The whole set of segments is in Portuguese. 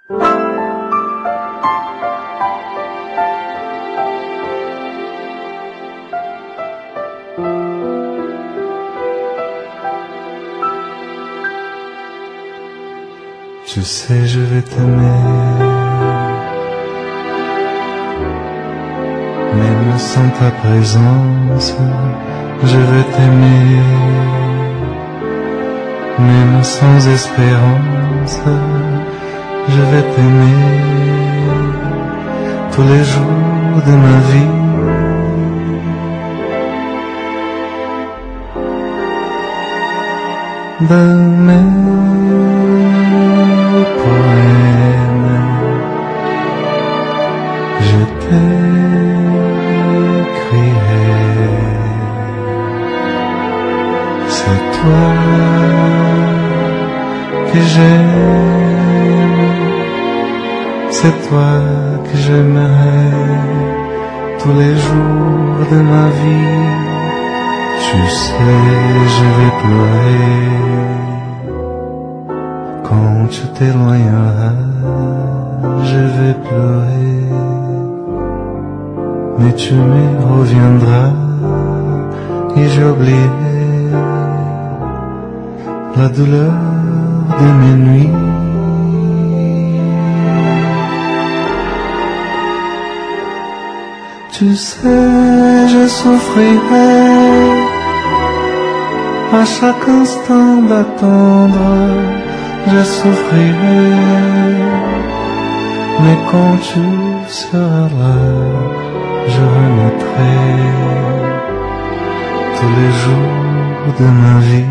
Tu sais, je vais t'aimer, même sans ta présence. Je vais t'aimer, même sans espérance. Je vais t'aimer tous les jours de ma vie. De mes poèmes, je t'écrirai. C'est toi que j'aime, c'est toi que j'aimerai tous les jours de ma vie. Tu sais, je vais pleurer quand tu t'éloigneras. Je vais pleurer, mais tu me reviendras et j'oublierai la douleur de mes nuits. Tu sais, je souffrirai à chaque instant d'attendre, je souffrirai, mais quand tu seras là, je renaîtrai tous les jours de ma vie.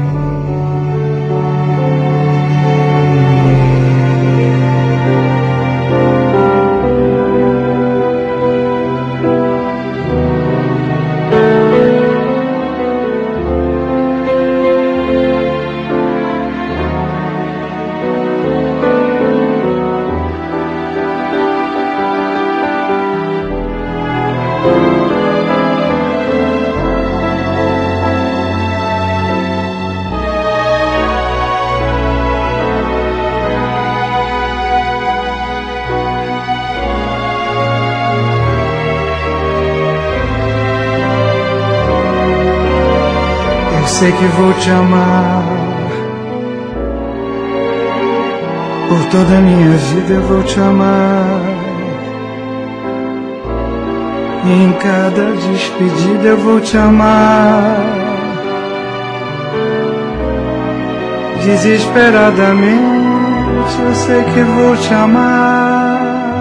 Sei que vou te amar por toda a minha vida, eu vou te amar. E em cada despedida eu vou te amar. Desesperadamente eu sei que vou te amar.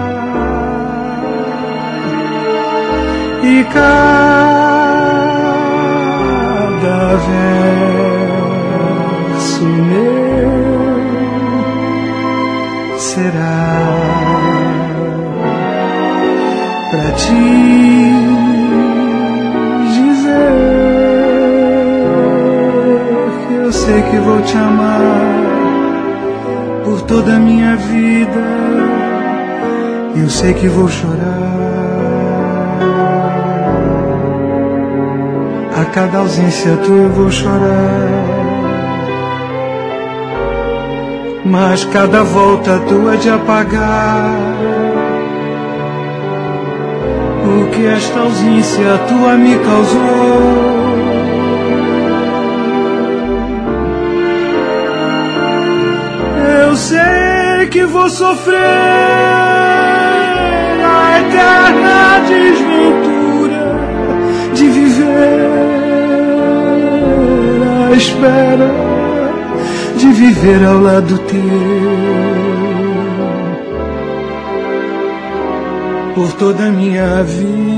E cada verso meu será pra te dizer que eu sei que vou te amar por toda a minha vida. Eu sei que vou chorar a cada ausência tua, eu vou chorar, mas cada volta tua de apagar o que esta ausência tua me causou. Eu sei que vou sofrer a eterna desventura de viver à espera, de viver ao lado teu por toda a minha vida.